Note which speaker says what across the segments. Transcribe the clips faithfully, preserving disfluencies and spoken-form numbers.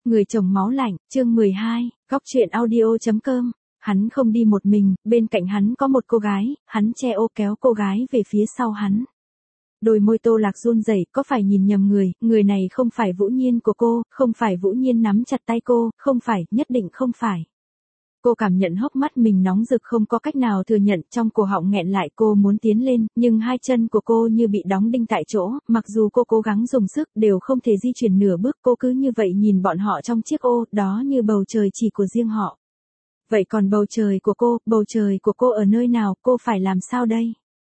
Speaker 1: Người chồng máu lạnh, chương mười hai, góc truyện audio chấm com. Hắn không đi một mình, bên cạnh hắn có một cô gái, hắn che ô kéo cô gái về phía sau hắn. Đôi môi Tô Lạc run rẩy, có phải nhìn nhầm người, người này không phải Vũ Nhiên của cô, không phải Vũ Nhiên nắm chặt tay cô, không phải, nhất định không phải. Cô cảm nhận hốc mắt mình nóng rực không có cách nào thừa nhận, trong cổ họng nghẹn lại, cô muốn tiến lên, nhưng hai chân của cô như bị đóng đinh tại chỗ, mặc dù cô cố gắng dùng sức đều không thể di chuyển nửa bước, cô cứ như vậy nhìn bọn họ trong chiếc ô, đó như bầu trời chỉ của riêng họ. Vậy còn bầu trời của cô, bầu trời của cô ở nơi nào, cô phải làm sao đây?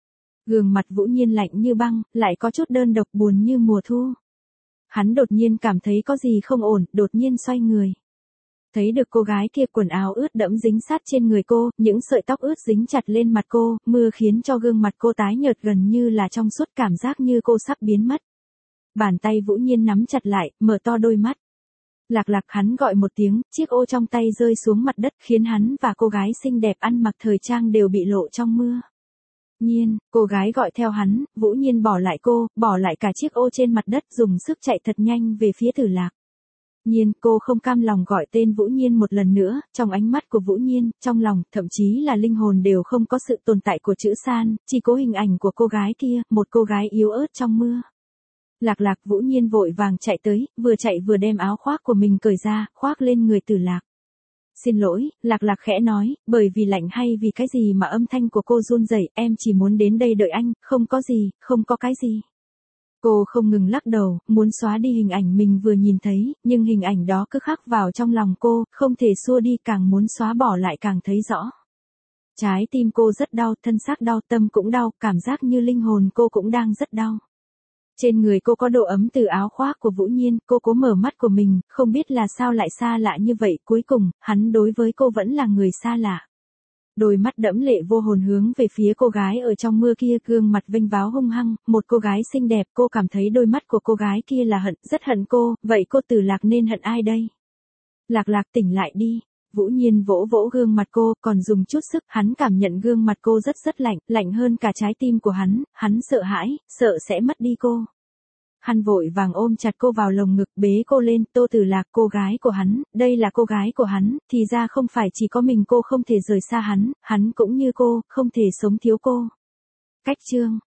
Speaker 1: Gương mặt Vũ Nhiên lạnh như băng, lại có chút đơn độc buồn như mùa thu. Hắn đột nhiên cảm thấy có gì không ổn, đột nhiên xoay người. Thấy được cô gái kia quần áo ướt đẫm dính sát trên người cô, những sợi tóc ướt dính chặt lên mặt cô, mưa khiến cho gương mặt cô tái nhợt gần như là trong suốt, cảm giác như cô sắp biến mất. Bàn tay Vũ Nhiên nắm chặt lại, mở to đôi mắt. Lạc Lạc, hắn gọi một tiếng, chiếc ô trong tay rơi xuống mặt đất khiến hắn và cô gái xinh đẹp ăn mặc thời trang đều bị lộ trong mưa. Nhiên, cô gái gọi theo hắn, Vũ Nhiên bỏ lại cô, bỏ lại cả chiếc ô trên mặt đất, dùng sức chạy thật nhanh về phía Tử Lạc. Nhiên, cô không cam lòng gọi tên Vũ Nhiên một lần nữa, trong ánh mắt của Vũ Nhiên, trong lòng, thậm chí là linh hồn đều không có sự tồn tại của chữ san, chỉ có hình ảnh của cô gái kia, một cô gái yếu ớt trong mưa. Lạc Lạc, Vũ Nhiên vội vàng chạy tới, vừa chạy vừa đem áo khoác của mình cởi ra, khoác lên người Tử Lạc. Xin lỗi, Lạc Lạc khẽ nói, bởi vì lạnh hay vì cái gì mà âm thanh của cô run rẩy, em chỉ muốn đến đây đợi anh, không có gì, không có cái gì. Cô không ngừng lắc đầu, muốn xóa đi hình ảnh mình vừa nhìn thấy, nhưng hình ảnh đó cứ khắc vào trong lòng cô, không thể xua đi, càng muốn xóa bỏ lại càng thấy rõ. Trái tim cô rất đau, thân xác đau, tâm cũng đau, cảm giác như linh hồn cô cũng đang rất đau. Trên người cô có độ ấm từ áo khoác của Vũ Nhiên, cô cố mở mắt của mình, không biết là sao lại xa lạ như vậy, cuối cùng, hắn đối với cô vẫn là người xa lạ. Đôi mắt đẫm lệ vô hồn hướng về phía cô gái ở trong mưa kia, gương mặt vênh váo hung hăng, một cô gái xinh đẹp, cô cảm thấy đôi mắt của cô gái kia là hận, rất hận cô, vậy cô Tử Lạc nên hận ai đây? Lạc Lạc, tỉnh lại đi. Vũ Nhiên vỗ vỗ gương mặt cô, còn dùng chút sức, hắn cảm nhận gương mặt cô rất rất lạnh, lạnh hơn cả trái tim của hắn, hắn sợ hãi, sợ sẽ mất đi cô. Hắn vội vàng ôm chặt cô vào lồng ngực, bế cô lên, Tô Tử Lạc, cô gái của hắn, đây là cô gái của hắn, thì ra không phải chỉ có mình cô không thể rời xa hắn, hắn cũng như cô, không thể sống thiếu cô. Cách chương